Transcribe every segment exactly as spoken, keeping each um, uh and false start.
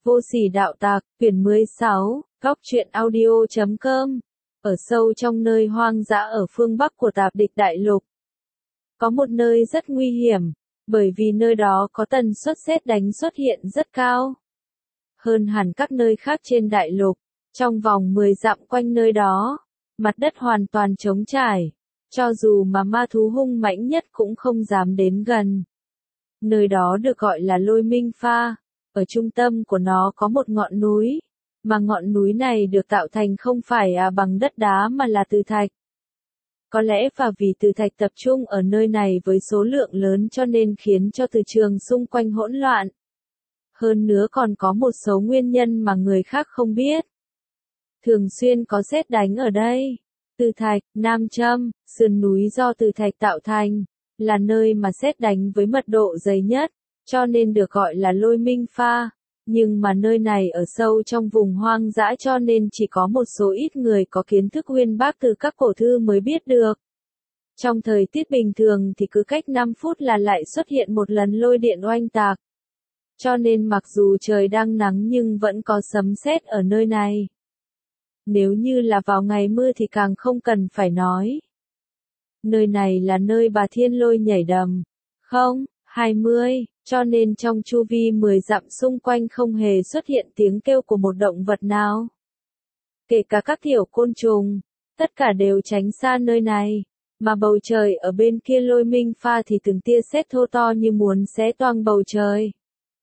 Vô sỉ đạo tặc, quyển mười sáu, góc truyện audio chấm com. Ở sâu trong nơi hoang dã ở phương Bắc của Tạp Địch Đại Lục. Có một nơi rất nguy hiểm, bởi vì nơi đó có tần suất sét đánh xuất hiện rất cao. Hơn hẳn các nơi khác trên đại lục, trong vòng mười dặm quanh nơi đó, mặt đất hoàn toàn trống trải, cho dù mà ma thú hung mãnh nhất cũng không dám đến gần. Nơi đó được gọi là Lôi Minh Pha. Ở trung tâm của nó có một ngọn núi, mà ngọn núi này được tạo thành không phải à bằng đất đá mà là từ thạch. Có lẽ và vì từ thạch tập trung ở nơi này với số lượng lớn cho nên khiến cho từ trường xung quanh hỗn loạn. Hơn nữa còn có một số nguyên nhân mà người khác không biết. Thường xuyên có sét đánh ở đây. Từ thạch, nam châm, sườn núi do từ thạch tạo thành, là nơi mà sét đánh với mật độ dày nhất, cho nên được gọi là Lôi Minh Pha. Nhưng mà nơi này ở sâu trong vùng hoang dã cho nên chỉ có một số ít người có kiến thức uyên bác từ các cổ thư mới biết được. Trong thời tiết bình thường thì cứ cách năm phút là lại xuất hiện một lần lôi điện oanh tạc. Cho nên mặc dù trời đang nắng nhưng vẫn có sấm sét ở nơi này. Nếu như là vào ngày mưa thì càng không cần phải nói. Nơi này là nơi bà Thiên Lôi nhảy đầm. Không, hai mươi, cho nên trong chu vi mười dặm xung quanh không hề xuất hiện tiếng kêu của một động vật nào. Kể cả các tiểu côn trùng, tất cả đều tránh xa nơi này. Mà bầu trời ở bên kia Lôi Minh Pha thì từng tia sét thô to như muốn xé toang bầu trời.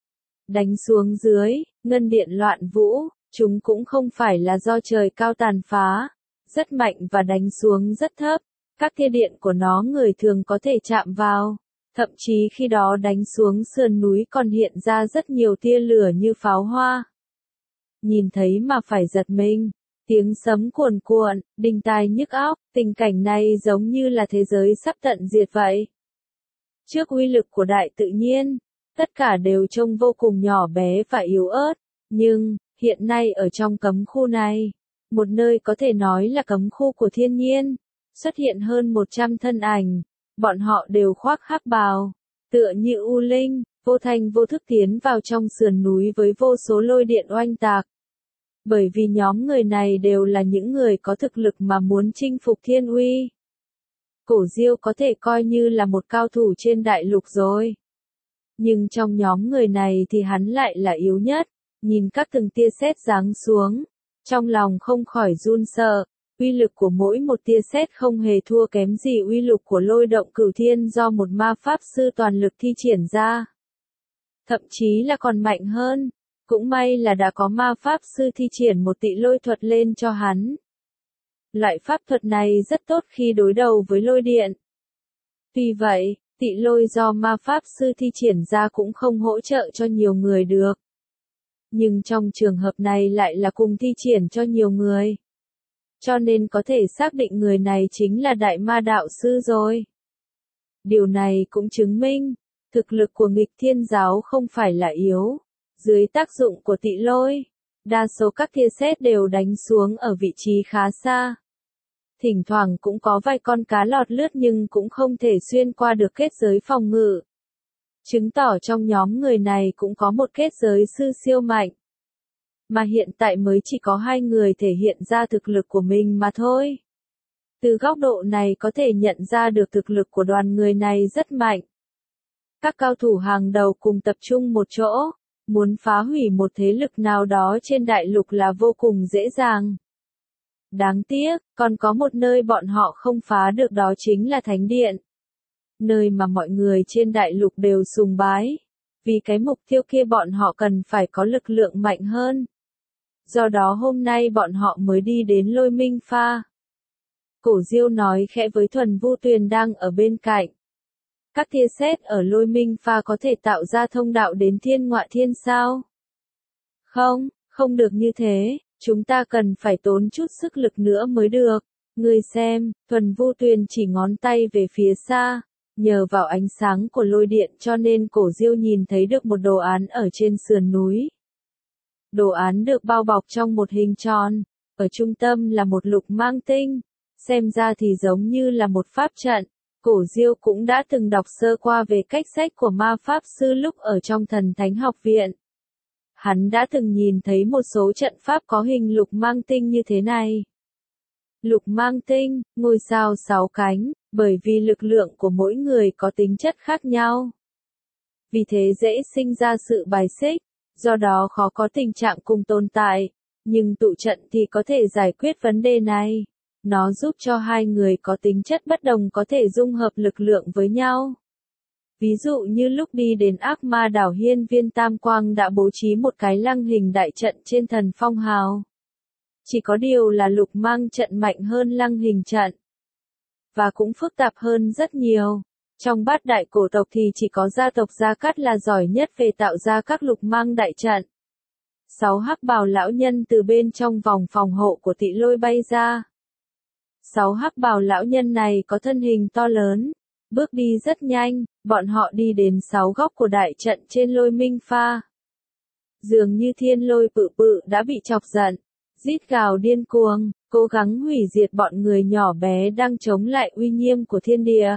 Đánh xuống dưới, ngân điện loạn vũ, chúng cũng không phải là do trời cao tàn phá, rất mạnh và đánh xuống rất thấp, các tia điện của nó người thường có thể chạm vào, thậm chí khi đó đánh xuống sườn núi còn hiện ra rất nhiều tia lửa như pháo hoa. Nhìn thấy mà phải giật mình, tiếng sấm cuồn cuộn, đinh tai nhức óc, tình cảnh này giống như là thế giới sắp tận diệt vậy. Trước uy lực của đại tự nhiên, tất cả đều trông vô cùng nhỏ bé và yếu ớt, nhưng, hiện nay ở trong cấm khu này, một nơi có thể nói là cấm khu của thiên nhiên, xuất hiện hơn một trăm thân ảnh, bọn họ đều khoác hắc bào, tựa như u linh, vô thanh vô thức tiến vào trong sườn núi với vô số lôi điện oanh tạc. Bởi vì nhóm người này đều là những người có thực lực mà muốn chinh phục thiên uy. Cổ Diêu có thể coi như là một cao thủ trên đại lục rồi. Nhưng trong nhóm người này thì hắn lại là yếu nhất, nhìn các từng tia sét giáng xuống, trong lòng không khỏi run sợ, uy lực của mỗi một tia sét không hề thua kém gì uy lực của lôi động cửu thiên do một ma pháp sư toàn lực thi triển ra. Thậm chí là còn mạnh hơn, cũng may là đã có ma pháp sư thi triển một tị lôi thuật lên cho hắn. Loại pháp thuật này rất tốt khi đối đầu với lôi điện. Tuy vậy, tị lôi do ma pháp sư thi triển ra cũng không hỗ trợ cho nhiều người được. Nhưng trong trường hợp này lại là cùng thi triển cho nhiều người. Cho nên có thể xác định người này chính là đại ma đạo sư rồi. Điều này cũng chứng minh, thực lực của nghịch thiên giáo không phải là yếu. Dưới tác dụng của tị lôi, đa số các tia sét đều đánh xuống ở vị trí khá xa. Thỉnh thoảng cũng có vài con cá lọt lướt nhưng cũng không thể xuyên qua được kết giới phòng ngự. Chứng tỏ trong nhóm người này cũng có một kết giới sư siêu mạnh. Mà hiện tại mới chỉ có hai người thể hiện ra thực lực của mình mà thôi. Từ góc độ này có thể nhận ra được thực lực của đoàn người này rất mạnh. Các cao thủ hàng đầu cùng tập trung một chỗ, muốn phá hủy một thế lực nào đó trên đại lục là vô cùng dễ dàng. Đáng tiếc, còn có một nơi bọn họ không phá được đó chính là Thánh Điện. Nơi mà mọi người trên đại lục đều sùng bái. Vì cái mục tiêu kia bọn họ cần phải có lực lượng mạnh hơn. Do đó hôm nay bọn họ mới đi đến Lôi Minh Pha. Cổ Diêu nói khẽ với Thuần Vu Tuyền đang ở bên cạnh. Các tia sét ở Lôi Minh Pha có thể tạo ra thông đạo đến thiên ngoại thiên sao? Không, không được như thế, chúng ta cần phải tốn chút sức lực nữa mới được. Ngươi xem, Thuần Vu Tuyền chỉ ngón tay về phía xa, nhờ vào ánh sáng của lôi điện cho nên Cổ Diêu nhìn thấy được một đồ án ở trên sườn núi. Đồ án được bao bọc trong một hình tròn, ở trung tâm là một lục mang tinh, xem ra thì giống như là một pháp trận. Cổ Diêu cũng đã từng đọc sơ qua về cách sách của ma pháp sư lúc ở trong thần thánh học viện. hắn đã từng nhìn thấy một số trận pháp có hình lục mang tinh như thế này. Lục mang tinh, ngôi sao sáu cánh, bởi vì lực lượng của mỗi người có tính chất khác nhau. Vì thế dễ sinh ra sự bài xích, do đó khó có tình trạng cùng tồn tại, nhưng tụ trận thì có thể giải quyết vấn đề này. Nó giúp cho hai người có tính chất bất đồng có thể dung hợp lực lượng với nhau. Ví dụ như lúc đi đến ác ma đảo hiên viên Tam Quang đã bố trí một cái lăng hình đại trận trên thần phong hào. Chỉ có điều là lục mang trận mạnh hơn lăng hình trận. Và cũng phức tạp hơn rất nhiều. Trong bát đại cổ tộc thì chỉ có gia tộc Gia Cát là giỏi nhất về tạo ra các lục mang đại trận. Sáu hắc bào lão nhân từ bên trong vòng phòng hộ của Tị Lôi bay ra. Sáu hắc bào lão nhân này có thân hình to lớn, bước đi rất nhanh, bọn họ đi đến sáu góc của đại trận trên Lôi Minh Pha. Dường như thiên lôi pự pự đã bị chọc giận, rít gào điên cuồng, cố gắng hủy diệt bọn người nhỏ bé đang chống lại uy nghiêm của thiên địa.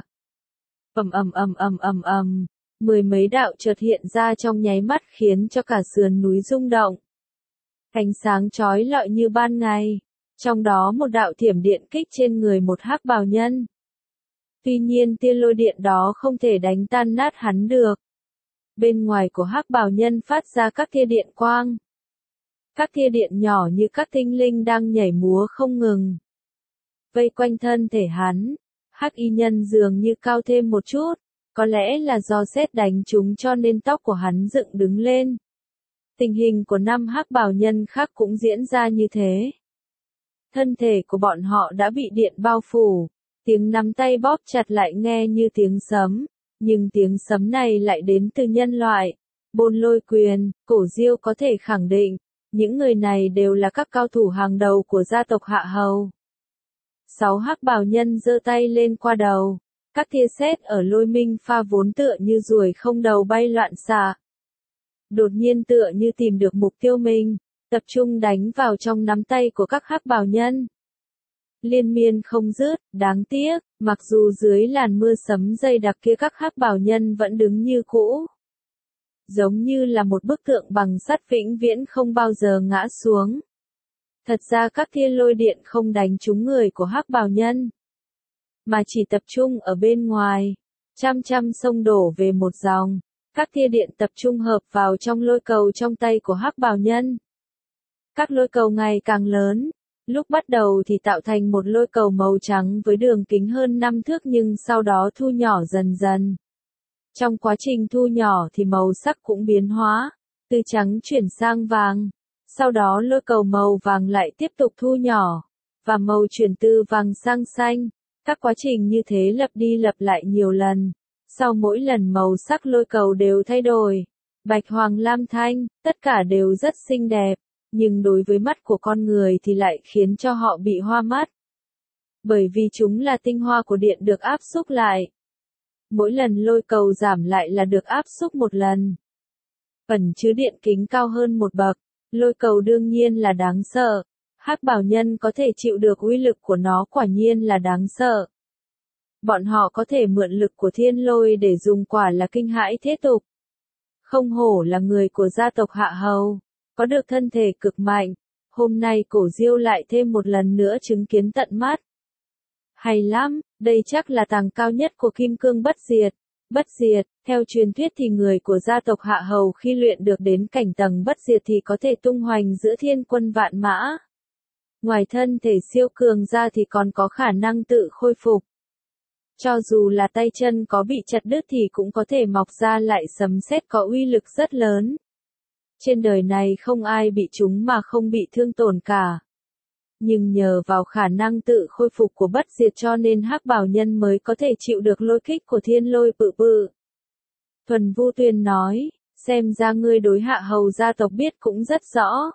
Ầm ầm ầm ầm ầm ầm, mười mấy đạo chợt hiện ra trong nháy mắt khiến cho cả sườn núi rung động. Ánh sáng chói lọi như ban ngày, trong đó một đạo thiểm điện kích trên người một hắc bào nhân. Tuy nhiên tia lôi điện đó không thể đánh tan nát hắn được. Bên ngoài của hắc bào nhân phát ra các tia điện quang. Các tia điện nhỏ như các tinh linh đang nhảy múa không ngừng. Vây quanh thân thể hắn, hắc y nhân dường như cao thêm một chút, có lẽ là do sét đánh trúng cho nên tóc của hắn dựng đứng lên. Tình hình của năm hắc bào nhân khác cũng diễn ra như thế. Thân thể của bọn họ đã bị điện bao phủ, tiếng nắm tay bóp chặt lại nghe như tiếng sấm, nhưng tiếng sấm này lại đến từ nhân loại. Bôn Lôi Quyền, Cổ Diêu có thể khẳng định, những người này đều là các cao thủ hàng đầu của gia tộc Hạ Hầu. Sáu hắc bào nhân giơ tay lên qua đầu, các tia sét ở Lôi Minh Pha vốn tựa như ruồi không đầu bay loạn xạ. Đột nhiên tựa như tìm được mục tiêu mình, tập trung đánh vào trong nắm tay của các hắc bào nhân. Liên miên không dứt, đáng tiếc, mặc dù dưới làn mưa sấm dày đặc kia các hắc bào nhân vẫn đứng như cũ. Giống như là một bức tượng bằng sắt vĩnh viễn không bao giờ ngã xuống. Thật ra các tia lôi điện không đánh trúng người của hắc bào nhân, mà chỉ tập trung ở bên ngoài, trăm trăm sông đổ về một dòng. Các tia điện tập trung hợp vào trong lôi cầu trong tay của hắc bào nhân. Các lôi cầu ngày càng lớn, lúc bắt đầu thì tạo thành một lôi cầu màu trắng với đường kính hơn năm thước nhưng sau đó thu nhỏ dần dần. Trong quá trình thu nhỏ thì màu sắc cũng biến hóa, từ trắng chuyển sang vàng, sau đó lôi cầu màu vàng lại tiếp tục thu nhỏ, và màu chuyển từ vàng sang xanh. Các quá trình như thế lặp đi lặp lại nhiều lần. Sau mỗi lần màu sắc lôi cầu đều thay đổi, bạch hoàng lam thanh, tất cả đều rất xinh đẹp, nhưng đối với mắt của con người thì lại khiến cho họ bị hoa mắt. Bởi vì chúng là tinh hoa của điện được áp xúc lại. Mỗi lần lôi cầu giảm lại là được áp xúc một lần. Ẩn chứa điện kính cao hơn một bậc, lôi cầu đương nhiên là đáng sợ. Hắc bào nhân có thể chịu được uy lực của nó quả nhiên là đáng sợ. Bọn họ có thể mượn lực của thiên lôi để dùng quả là kinh hãi thế tục. Không hổ là người của gia tộc Hạ Hầu, có được thân thể cực mạnh. Hôm nay Cổ Diêu lại thêm một lần nữa chứng kiến tận mắt. Hay lắm, đây chắc là tầng cao nhất của kim cương bất diệt. Bất diệt, theo truyền thuyết thì người của gia tộc Hạ Hầu khi luyện được đến cảnh tầng bất diệt thì có thể tung hoành giữa thiên quân vạn mã. Ngoài thân thể siêu cường ra thì còn có khả năng tự khôi phục. Cho dù là tay chân có bị chặt đứt thì cũng có thể mọc ra lại sấm sét có uy lực rất lớn. Trên đời này không ai bị chúng mà không bị thương tổn cả. Nhưng nhờ vào khả năng tự khôi phục của bất diệt cho nên hắc bào nhân mới có thể chịu được lôi kích của thiên lôi pự pự. Thuần Vu Tuyền nói, xem ra ngươi đối Hạ Hầu gia tộc biết cũng rất rõ.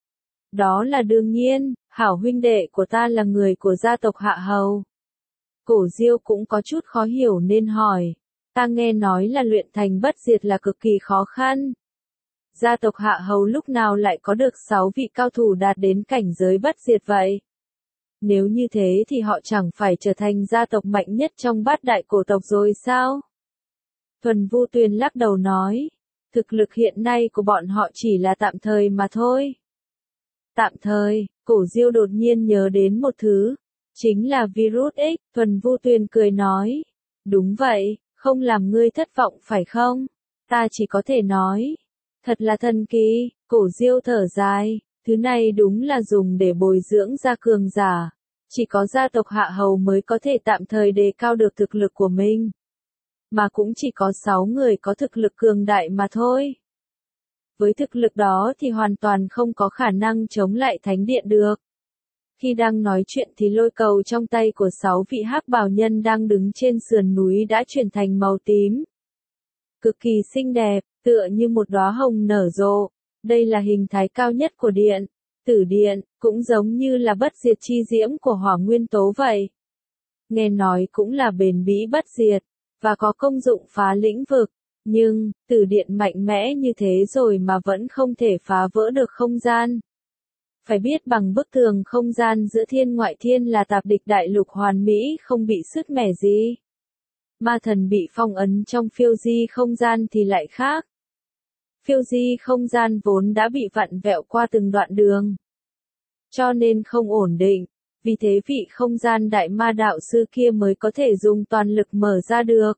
Đó là đương nhiên, hảo huynh đệ của ta là người của gia tộc Hạ Hầu. Cổ Diêu cũng có chút khó hiểu nên hỏi, ta nghe nói là luyện thành bất diệt là cực kỳ khó khăn. Gia tộc Hạ Hầu lúc nào lại có được sáu vị cao thủ đạt đến cảnh giới bất diệt vậy? Nếu như thế thì họ chẳng phải trở thành gia tộc mạnh nhất trong bát đại cổ tộc rồi sao? Thuần Vu Tuyền lắc đầu nói, Thực lực hiện nay của bọn họ chỉ là tạm thời mà thôi. Tạm thời, Cổ Diêu đột nhiên nhớ đến một thứ, chính là virus X, Thuần Vu Tuyền cười nói. Đúng vậy, không làm ngươi thất vọng phải không? Ta chỉ có thể nói. Thật là thần kỳ, Cổ Diêu thở dài, thứ này đúng là dùng để bồi dưỡng ra cường giả. Chỉ có gia tộc Hạ Hầu mới có thể tạm thời đề cao được thực lực của mình. Mà cũng chỉ có sáu người có thực lực cường đại mà thôi. Với thực lực đó thì hoàn toàn không có khả năng chống lại thánh điện được. Khi đang nói chuyện thì lôi cầu trong tay của sáu vị hắc bào nhân đang đứng trên sườn núi đã chuyển thành màu tím. Cực kỳ xinh đẹp, tựa như một đóa hồng nở rộ. Đây là hình thái cao nhất của điện. Tử điện, cũng giống như là bất diệt chi diễm của hỏa nguyên tố vậy. Nghe nói cũng là bền bỉ bất diệt, và có công dụng phá lĩnh vực. Nhưng, tử điện mạnh mẽ như thế rồi mà vẫn không thể phá vỡ được không gian. Phải biết bằng bức tường không gian giữa thiên ngoại thiên là tạp địch đại lục hoàn mỹ không bị sứt mẻ gì. Ma thần bị phong ấn trong phiêu di không gian thì lại khác. Phiêu di không gian vốn đã bị vặn vẹo qua từng đoạn đường. Cho nên không ổn định, vì thế vị không gian đại ma đạo sư kia mới có thể dùng toàn lực mở ra được.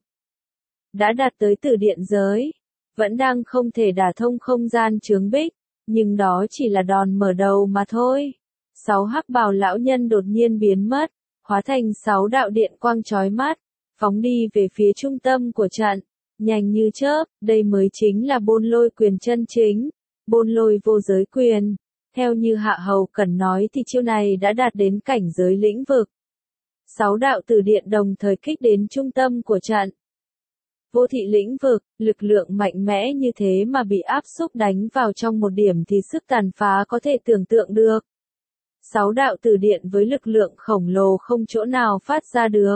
Đã đạt tới tử điện giới, vẫn đang không thể đả thông không gian chướng bích, nhưng đó chỉ là đòn mở đầu mà thôi. Sáu hắc bào lão nhân đột nhiên biến mất, hóa thành sáu đạo điện quang chói mắt, phóng đi về phía trung tâm của trận, nhanh như chớp, đây mới chính là bôn lôi quyền chân chính, bôn lôi vô giới quyền. Theo như Hạ Hầu Cẩn nói thì chiêu này đã đạt đến cảnh giới lĩnh vực. Sáu đạo tử điện đồng thời kích đến trung tâm của trận. Vô thị lĩnh vực, lực lượng mạnh mẽ như thế mà bị áp xúc đánh vào trong một điểm thì sức tàn phá có thể tưởng tượng được. Sáu đạo tử điện với lực lượng khổng lồ không chỗ nào phát ra được.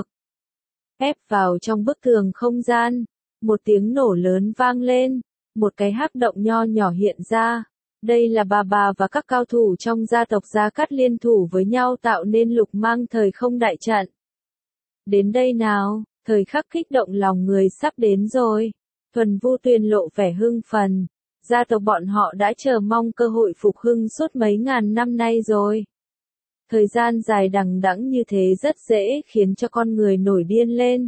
Ép vào trong bức tường không gian, một tiếng nổ lớn vang lên, một cái hắc động nho nhỏ hiện ra. Đây là bà bà và các cao thủ trong gia tộc Gia Cát liên thủ với nhau tạo nên lục mang thời không đại trận. Đến đây nào, thời khắc kích động lòng người sắp đến rồi. Thuần Vu Tuyền lộ vẻ hưng phấn. Gia tộc bọn họ đã chờ mong cơ hội phục hưng suốt mấy ngàn năm nay rồi. Thời gian dài đằng đẵng như thế rất dễ khiến cho con người nổi điên lên.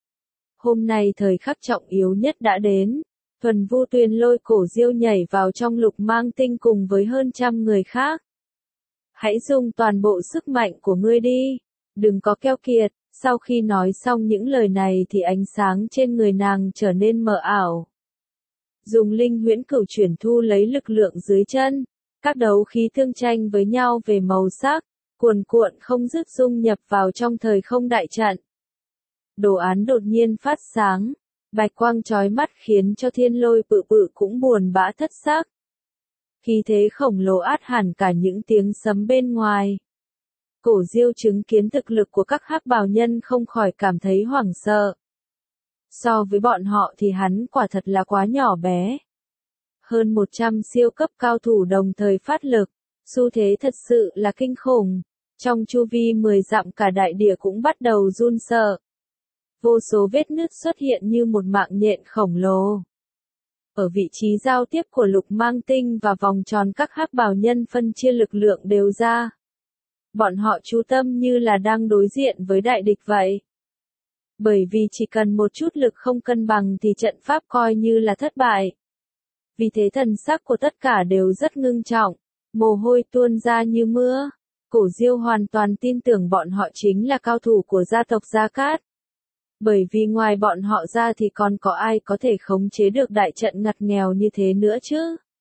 Hôm nay thời khắc trọng yếu nhất đã đến. Thuần Vu Tuyền lôi Cổ Diêu nhảy vào trong lục mang tinh cùng với hơn trăm người khác. Hãy dùng toàn bộ sức mạnh của ngươi đi. Đừng có keo kiệt. Sau khi nói xong những lời này thì ánh sáng trên người nàng trở nên mờ ảo. Dùng linh huyễn cửu chuyển thu lấy lực lượng dưới chân. Các đấu khí tương tranh với nhau về màu sắc, cuồn cuộn không dứt dung nhập vào trong thời không đại trận. Đồ án đột nhiên phát sáng. Bạch quang chói mắt khiến cho thiên lôi bự bự cũng buồn bã thất sắc. Khí thế khổng lồ át hẳn cả những tiếng sấm bên ngoài. Cổ Diêu chứng kiến thực lực của các hắc bào nhân không khỏi cảm thấy hoảng sợ. So với bọn họ thì hắn quả thật là quá nhỏ bé. Hơn một trăm siêu cấp cao thủ đồng thời phát lực, xu thế thật sự là kinh khủng. Trong chu vi mười dặm cả đại địa cũng bắt đầu run sợ. Vô số vết nứt xuất hiện như một mạng nhện khổng lồ. Ở vị trí giao tiếp của lục mang tinh và vòng tròn các hắc bào nhân phân chia lực lượng đều ra. Bọn họ chú tâm như là đang đối diện với đại địch vậy. Bởi vì chỉ cần một chút lực không cân bằng thì trận pháp coi như là thất bại. Vì thế thần sắc của tất cả đều rất ngưng trọng, mồ hôi tuôn ra như mưa. Cổ Diêu hoàn toàn tin tưởng bọn họ chính là cao thủ của gia tộc Gia Cát. Bởi vì ngoài bọn họ ra thì còn có ai có thể khống chế được đại trận ngặt nghèo như thế nữa chứ?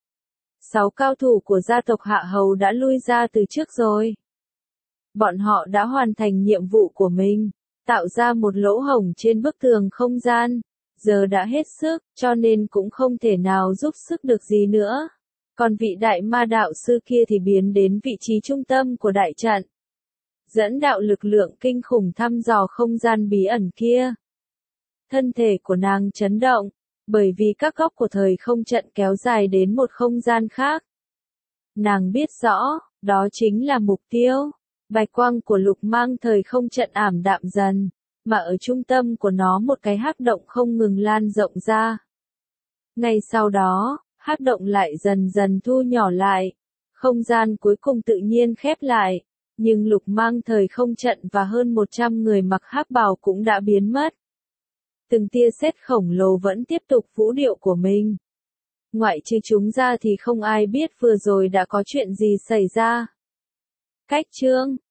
Sáu cao thủ của gia tộc Hạ Hầu đã lui ra từ trước rồi. Bọn họ đã hoàn thành nhiệm vụ của mình, tạo ra một lỗ hổng trên bức tường không gian, giờ đã hết sức, cho nên cũng không thể nào giúp sức được gì nữa. Còn vị đại ma đạo sư kia thì biến đến vị trí trung tâm của đại trận. Dẫn đạo lực lượng kinh khủng thăm dò không gian bí ẩn kia. Thân thể của nàng chấn động, bởi vì các góc của thời không trận kéo dài đến một không gian khác. Nàng biết rõ, đó chính là mục tiêu. Bạch quang của lục mang thời không trận ảm đạm dần, mà ở trung tâm của nó một cái hắc động không ngừng lan rộng ra. Ngay sau đó, hắc động lại dần dần thu nhỏ lại. Không gian cuối cùng tự nhiên khép lại. Nhưng Lục Mang thời không trận và hơn một trăm người mặc hắc bào cũng đã biến mất. Từng tia sét khổng lồ vẫn tiếp tục vũ điệu của mình. Ngoại trừ chúng ra thì không ai biết vừa rồi đã có chuyện gì xảy ra. Cách chương